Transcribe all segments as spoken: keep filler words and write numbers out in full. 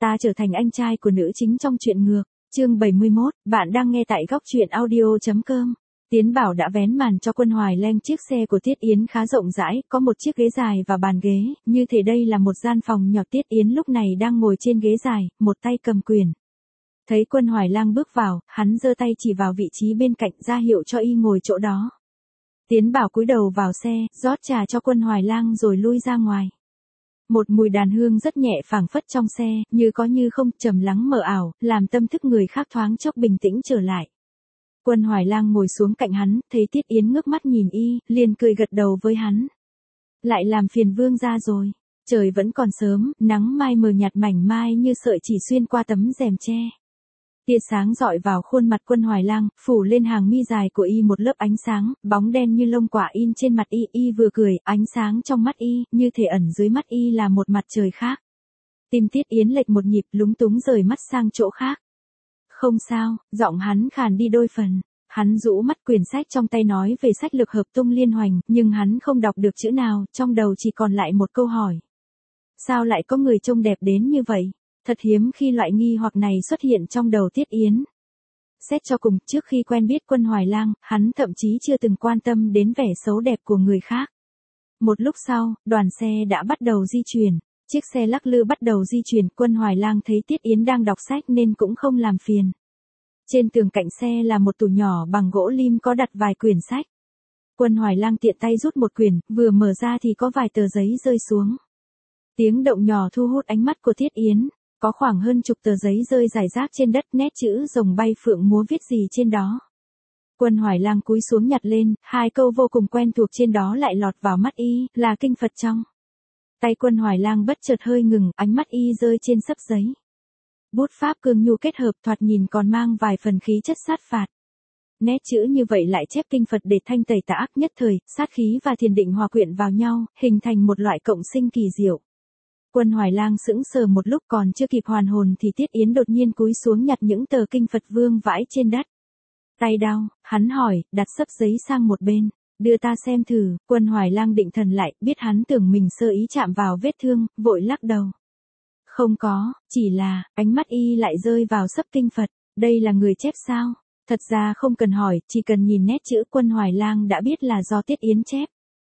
ta trở thành anh trai của nữ chính trong truyện ngược. Chương bảy mươi mốt, bạn đang nghe tại góc truyện audio chấm com. Tiến Bảo đã vén màn cho Quân Hoài Lang. Chiếc xe của Tiết Yến khá rộng rãi, có một chiếc ghế dài và bàn ghế, như thể đây là một gian phòng nhỏ. Tiết Yến lúc này đang ngồi trên ghế dài, một tay cầm quyền. Thấy Quân Hoài Lang bước vào, hắn giơ tay chỉ vào vị trí bên cạnh ra hiệu cho y ngồi chỗ đó. Tiến Bảo cúi đầu vào xe, rót trà cho Quân Hoài Lang rồi lui ra ngoài. Một mùi đàn hương rất nhẹ phảng phất trong xe, như có như không, trầm lắng mờ ảo, làm tâm thức người khác thoáng chốc bình tĩnh trở lại. Quân Hoài Lang ngồi xuống cạnh hắn, thấy Tiết Yến ngước mắt nhìn y, liền cười gật đầu với hắn. Lại làm phiền vương gia rồi. Trời vẫn còn sớm, nắng mai mờ nhạt mảnh mai như sợi chỉ xuyên qua tấm rèm tre. Tia sáng rọi vào khuôn mặt Quân Hoài Lang, phủ lên hàng mi dài của y một lớp ánh sáng, bóng đen như lông quả in trên mặt y. Y vừa cười, ánh sáng trong mắt y, như thể ẩn dưới mắt y là một mặt trời khác. Tim Tiết Yến lệch một nhịp, lúng túng rời mắt sang chỗ khác. Không sao, giọng hắn khàn đi đôi phần. Hắn rũ mắt, quyển sách trong tay nói về sách Lực Hợp Tung Liên Hoành, nhưng hắn không đọc được chữ nào, trong đầu chỉ còn lại một câu hỏi. Sao lại có người trông đẹp đến như vậy? Thật hiếm khi loại nghi hoặc này xuất hiện trong đầu Tiết Yến. Xét cho cùng, trước khi quen biết Quân Hoài Lang, hắn thậm chí chưa từng quan tâm đến vẻ xấu đẹp của người khác. Một lúc sau, đoàn xe đã bắt đầu di chuyển. Chiếc xe lắc lư bắt đầu di chuyển, Quân Hoài Lang thấy Tiết Yến đang đọc sách nên cũng không làm phiền. Trên tường cạnh xe là một tủ nhỏ bằng gỗ lim có đặt vài quyển sách. Quân Hoài Lang tiện tay rút một quyển, vừa mở ra thì có vài tờ giấy rơi xuống. Tiếng động nhỏ thu hút ánh mắt của Tiết Yến. Có khoảng hơn chục tờ giấy rơi rải rác trên đất, nét chữ rồng bay phượng múa viết gì trên đó. Quân Hoài Lang cúi xuống nhặt lên, hai câu vô cùng quen thuộc trên đó lại lọt vào mắt y, là kinh Phật trong. Tay Quân Hoài Lang bất chợt hơi ngừng, ánh mắt y rơi trên xấp giấy. Bút pháp cương nhu kết hợp, thoạt nhìn còn mang vài phần khí chất sát phạt. Nét chữ như vậy lại chép kinh Phật để thanh tẩy tà ác, nhất thời, sát khí và thiền định hòa quyện vào nhau, hình thành một loại cộng sinh kỳ diệu. Quân Hoài Lang sững sờ một lúc, còn chưa kịp hoàn hồn thì Tiết Yến đột nhiên cúi xuống nhặt những tờ kinh Phật vương vãi trên đất. Tay đau, hắn hỏi, đặt xấp giấy sang một bên, đưa ta xem thử. Quân Hoài Lang định thần lại, biết hắn tưởng mình sơ ý chạm vào vết thương, vội lắc đầu. Không có, chỉ là, ánh mắt y lại rơi vào xấp kinh Phật, đây là người chép sao? Thật ra không cần hỏi, chỉ cần nhìn nét chữ Quân Hoài Lang đã biết là do Tiết Yến chép.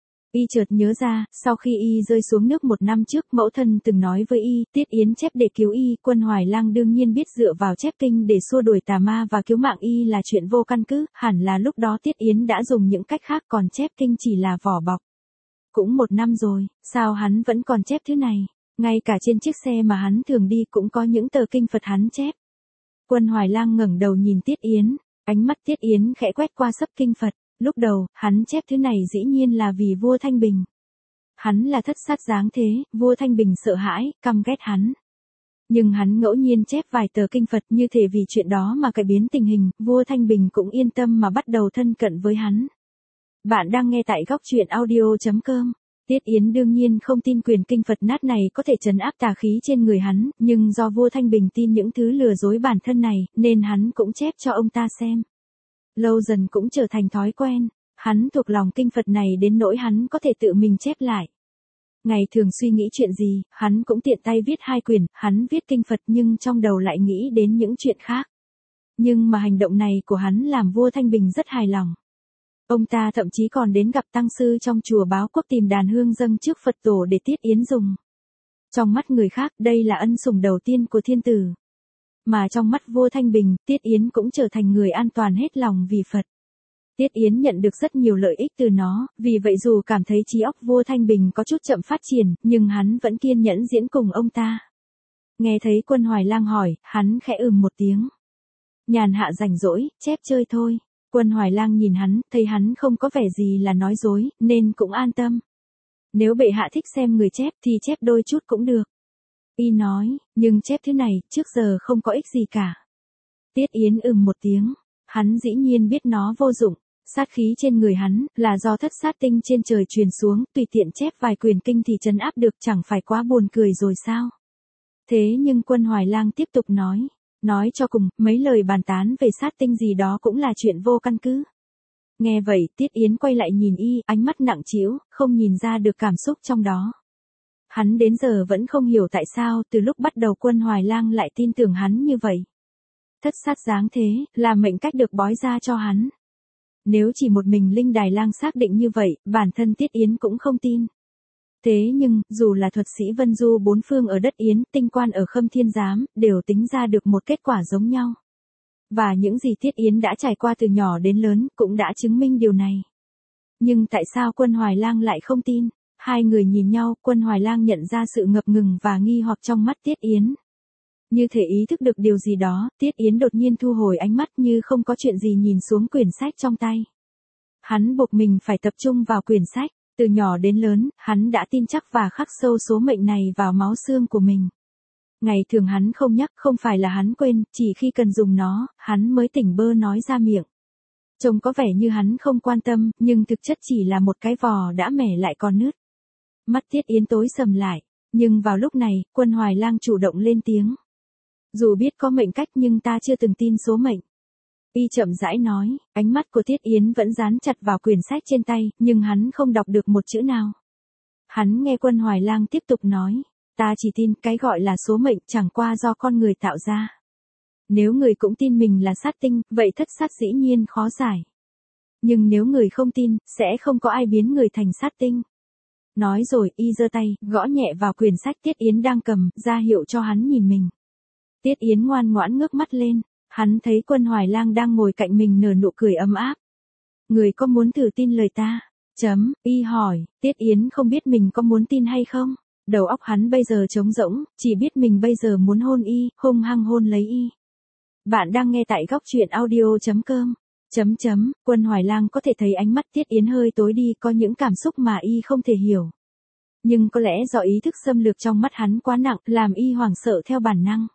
Y chợt nhớ ra, sau khi y rơi xuống nước một năm trước, mẫu thân từng nói với y, Tiết Yến chép để cứu y. Quân Hoài Lang đương nhiên biết dựa vào chép kinh để xua đuổi tà ma và cứu mạng y là chuyện vô căn cứ, hẳn là lúc đó Tiết Yến đã dùng những cách khác, còn chép kinh chỉ là vỏ bọc. Cũng một năm rồi, sao hắn vẫn còn chép thứ này? Ngay cả trên chiếc xe mà hắn thường đi cũng có những tờ kinh Phật hắn chép. Quân Hoài Lang ngẩng đầu nhìn Tiết Yến, ánh mắt Tiết Yến khẽ quét qua xấp kinh Phật. Lúc đầu, hắn chép thứ này dĩ nhiên là vì vua Thanh Bình. Hắn là thất sát dáng thế, vua Thanh Bình sợ hãi, căm ghét hắn. Nhưng hắn ngẫu nhiên chép vài tờ kinh Phật, như thể vì chuyện đó mà cải biến tình hình, vua Thanh Bình cũng yên tâm mà bắt đầu thân cận với hắn. Bạn đang nghe tại góc truyện audio chấm com. Tiết Yến đương nhiên không tin quyền kinh Phật nát này có thể trấn áp tà khí trên người hắn, nhưng do vua Thanh Bình tin những thứ lừa dối bản thân này, nên hắn cũng chép cho ông ta xem. Lâu dần cũng trở thành thói quen, hắn thuộc lòng kinh Phật này đến nỗi hắn có thể tự mình chép lại. Ngày thường suy nghĩ chuyện gì, hắn cũng tiện tay viết hai quyển, hắn viết kinh Phật nhưng trong đầu lại nghĩ đến những chuyện khác. Nhưng mà hành động này của hắn làm vua Thanh Bình rất hài lòng. Ông ta thậm chí còn đến gặp tăng sư trong chùa Báo Quốc tìm đàn hương dâng trước Phật tổ để Tiết Yến dùng. Trong mắt người khác, đây là ân sủng đầu tiên của thiên tử. Mà trong mắt vua Thanh Bình, Tiết Yến cũng trở thành người an toàn hết lòng vì Phật. Tiết Yến nhận được rất nhiều lợi ích từ nó, vì vậy dù cảm thấy trí óc vua Thanh Bình có chút chậm phát triển, nhưng hắn vẫn kiên nhẫn diễn cùng ông ta. Nghe thấy Quân Hoài Lang hỏi, hắn khẽ ừm một tiếng. Nhàn hạ rảnh rỗi, chép chơi thôi. Quân Hoài Lang nhìn hắn, thấy hắn không có vẻ gì là nói dối, nên cũng an tâm. Nếu bệ hạ thích xem người chép thì chép đôi chút cũng được. Y nói, nhưng chép thứ này, trước giờ không có ích gì cả. Tiết Yến ừm một tiếng, hắn dĩ nhiên biết nó vô dụng, sát khí trên người hắn, là do thất sát tinh trên trời truyền xuống, tùy tiện chép vài quyền kinh thì trấn áp được, chẳng phải quá buồn cười rồi sao? Thế nhưng Quân Hoài Lang tiếp tục nói, nói cho cùng, mấy lời bàn tán về sát tinh gì đó cũng là chuyện vô căn cứ. Nghe vậy, Tiết Yến quay lại nhìn y, ánh mắt nặng trĩu, không nhìn ra được cảm xúc trong đó. Hắn đến giờ vẫn không hiểu tại sao từ lúc bắt đầu Quân Hoài Lang lại tin tưởng hắn như vậy. Thất sát dáng thế, là mệnh cách được bói ra cho hắn. Nếu chỉ một mình Linh Đài Lang xác định như vậy, bản thân Tiết Yến cũng không tin. Thế nhưng, dù là thuật sĩ Vân Du bốn phương ở đất Yến, tinh quan ở Khâm Thiên Giám, đều tính ra được một kết quả giống nhau. Và những gì Tiết Yến đã trải qua từ nhỏ đến lớn, cũng đã chứng minh điều này. Nhưng tại sao Quân Hoài Lang lại không tin? Hai người nhìn nhau, Quân Hoài Lang nhận ra sự ngập ngừng và nghi hoặc trong mắt Tiết Yến. Như thể ý thức được điều gì đó, Tiết Yến đột nhiên thu hồi ánh mắt như không có chuyện gì nhìn xuống quyển sách trong tay. Hắn buộc mình phải tập trung vào quyển sách. Từ nhỏ đến lớn, hắn đã tin chắc và khắc sâu số mệnh này vào máu xương của mình. Ngày thường hắn không nhắc, không phải là hắn quên, chỉ khi cần dùng nó, hắn mới tỉnh bơ nói ra miệng. Trông có vẻ như hắn không quan tâm, nhưng thực chất chỉ là một cái vò đã mẻ lại còn nứt. Mắt Tiết Yến tối sầm lại, nhưng vào lúc này, Quân Hoài Lang chủ động lên tiếng. Dù biết có mệnh cách nhưng ta chưa từng tin số mệnh. Y chậm rãi nói, ánh mắt của Tiết Yến vẫn dán chặt vào quyển sách trên tay, nhưng hắn không đọc được một chữ nào. Hắn nghe Quân Hoài Lang tiếp tục nói, ta chỉ tin cái gọi là số mệnh chẳng qua do con người tạo ra. Nếu người cũng tin mình là sát tinh, vậy thất sát dĩ nhiên khó giải. Nhưng nếu người không tin, sẽ không có ai biến người thành sát tinh. Nói rồi, y giơ tay, gõ nhẹ vào quyển sách Tiết Yến đang cầm, ra hiệu cho hắn nhìn mình. Tiết Yến ngoan ngoãn ngước mắt lên. Hắn thấy Quân Hoài Lang đang ngồi cạnh mình nở nụ cười ấm áp. Người có muốn thử tin lời ta? Chấm, y hỏi, Tiết Yến không biết mình có muốn tin hay không. Đầu óc hắn bây giờ trống rỗng, chỉ biết mình bây giờ muốn hôn y, hung hăng hôn lấy y. Bạn đang nghe tại góc truyện audio chấm com. Chấm chấm, Quân Hoài Lang có thể thấy ánh mắt Tiết Yến hơi tối đi, có những cảm xúc mà y không thể hiểu. Nhưng có lẽ do ý thức xâm lược trong mắt hắn quá nặng, làm y hoảng sợ theo bản năng.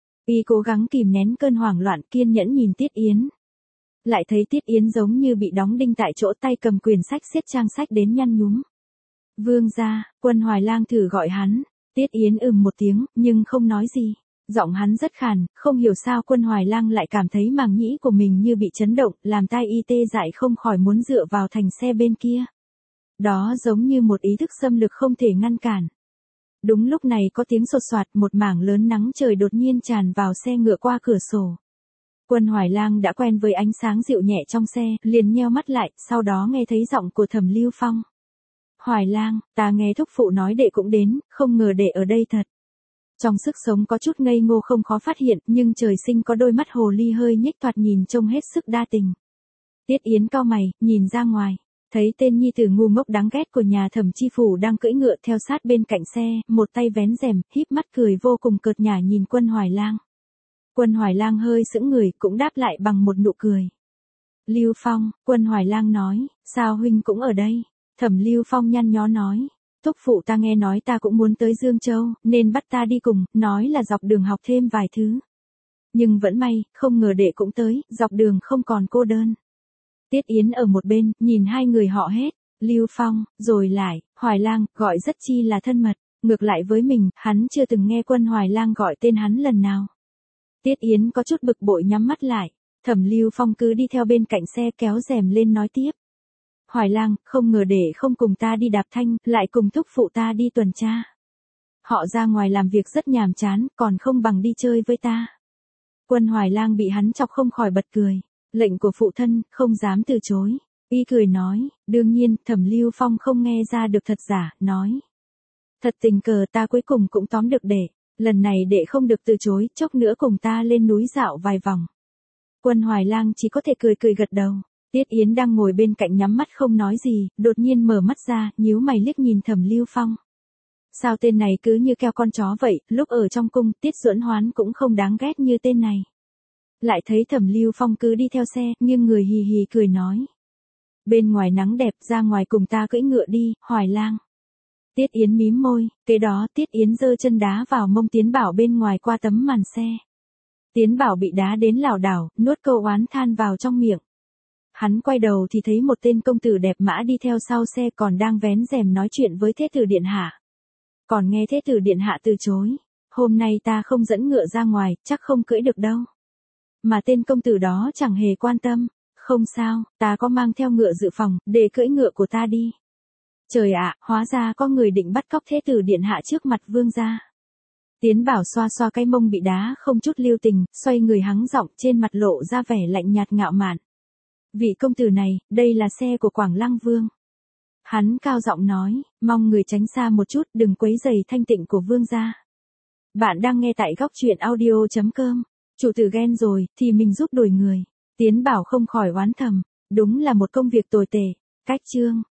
Y cố gắng kìm nén cơn hoảng loạn, kiên nhẫn nhìn Tiết Yến. Lại thấy Tiết Yến giống như bị đóng đinh tại chỗ, tay cầm quyển sách siết trang sách đến nhăn nhúm. Vương gia, Quân Hoài Lang thử gọi hắn. Tiết Yến ừm một tiếng, nhưng không nói gì. Giọng hắn rất khàn, không hiểu sao Quân Hoài Lang lại cảm thấy màng nhĩ của mình như bị chấn động, làm tai y tê dại không khỏi muốn dựa vào thành xe bên kia. Đó giống như một ý thức xâm lược không thể ngăn cản. Đúng lúc này có tiếng sột soạt, một mảng lớn nắng trời đột nhiên tràn vào xe ngựa qua cửa sổ. Quân Hoài Lang đã quen với ánh sáng dịu nhẹ trong xe, liền nheo mắt lại, sau đó nghe thấy giọng của Thẩm Lưu Phong. Hoài Lang, ta nghe thúc phụ nói đệ cũng đến, không ngờ đệ ở đây thật. Trong sức sống có chút ngây ngô không khó phát hiện, nhưng trời sinh có đôi mắt hồ ly hơi nhếch thoạt nhìn trông hết sức đa tình. Tiết Yến cau mày, nhìn ra ngoài. Thấy tên nhi tử ngu ngốc đáng ghét của nhà Thẩm chi phủ đang cưỡi ngựa theo sát bên cạnh xe, một tay vén rèm, híp mắt cười vô cùng cợt nhả nhìn Quân Hoài Lang. Quân Hoài Lang hơi sững người, cũng đáp lại bằng một nụ cười. Lưu Phong, Quân Hoài Lang nói, sao huynh cũng ở đây? Thẩm Lưu Phong nhăn nhó nói, thúc phụ ta nghe nói ta cũng muốn tới Dương Châu, nên bắt ta đi cùng, nói là dọc đường học thêm vài thứ. Nhưng vẫn may, không ngờ đệ cũng tới, dọc đường không còn cô đơn. Tiết Yến ở một bên, nhìn hai người họ hét, Lưu Phong, rồi lại, Hoài Lang, gọi rất chi là thân mật, ngược lại với mình, hắn chưa từng nghe Quân Hoài Lang gọi tên hắn lần nào. Tiết Yến có chút bực bội nhắm mắt lại, Thẩm Lưu Phong cứ đi theo bên cạnh xe kéo rèm lên nói tiếp. Hoài Lang, không ngờ để không cùng ta đi đạp thanh, lại cùng thúc phụ ta đi tuần tra. Họ ra ngoài làm việc rất nhàm chán, còn không bằng đi chơi với ta. Quân Hoài Lang bị hắn chọc không khỏi bật cười. Lệnh của phụ thân, không dám từ chối. Y cười nói, đương nhiên, Thẩm Lưu Phong không nghe ra được thật giả, nói. Thật tình cờ ta cuối cùng cũng tóm được đệ. Lần này đệ không được từ chối, chốc nữa cùng ta lên núi dạo vài vòng. Quân Hoài Lang chỉ có thể cười cười gật đầu. Tiết Yến đang ngồi bên cạnh nhắm mắt không nói gì, đột nhiên mở mắt ra, nhíu mày liếc nhìn Thẩm Lưu Phong. Sao tên này cứ như keo con chó vậy, lúc ở trong cung, Tiết Duẫn Hoán cũng không đáng ghét như tên này. Lại thấy Thẩm Lưu Phong cứ đi theo xe, nghiêng người hì hì cười nói. Bên ngoài nắng đẹp, ra ngoài cùng ta cưỡi ngựa đi, Hoài Lang. Tiết Yến mím môi, kế đó Tiết Yến giơ chân đá vào mông Tiến Bảo bên ngoài qua tấm màn xe. Tiến Bảo bị đá đến lảo đảo, nuốt câu oán than vào trong miệng. Hắn quay đầu thì thấy một tên công tử đẹp mã đi theo sau xe còn đang vén rèm nói chuyện với Thế tử điện hạ. Còn nghe Thế tử điện hạ từ chối. Hôm nay ta không dẫn ngựa ra ngoài, chắc không cưỡi được đâu. Mà tên công tử đó chẳng hề quan tâm. Không sao, ta có mang theo ngựa dự phòng, để cưỡi ngựa của ta đi. Trời ạ, hóa ra có người định bắt cóc thế tử điện hạ trước mặt vương gia. Tiến Bảo xoa xoa cái mông bị đá không chút lưu tình, xoay người hắng giọng trên mặt lộ ra vẻ lạnh nhạt ngạo mạn. Vị công tử này, đây là xe của Quảng Lăng Vương. Hắn cao giọng nói, mong người tránh xa một chút, đừng quấy rầy thanh tịnh của vương gia. Bạn đang nghe tại góc truyện audio.com. Chủ tử ghen rồi, thì mình giúp đổi người. Tiến Bảo không khỏi oán thầm, đúng là một công việc tồi tệ. Cách chương.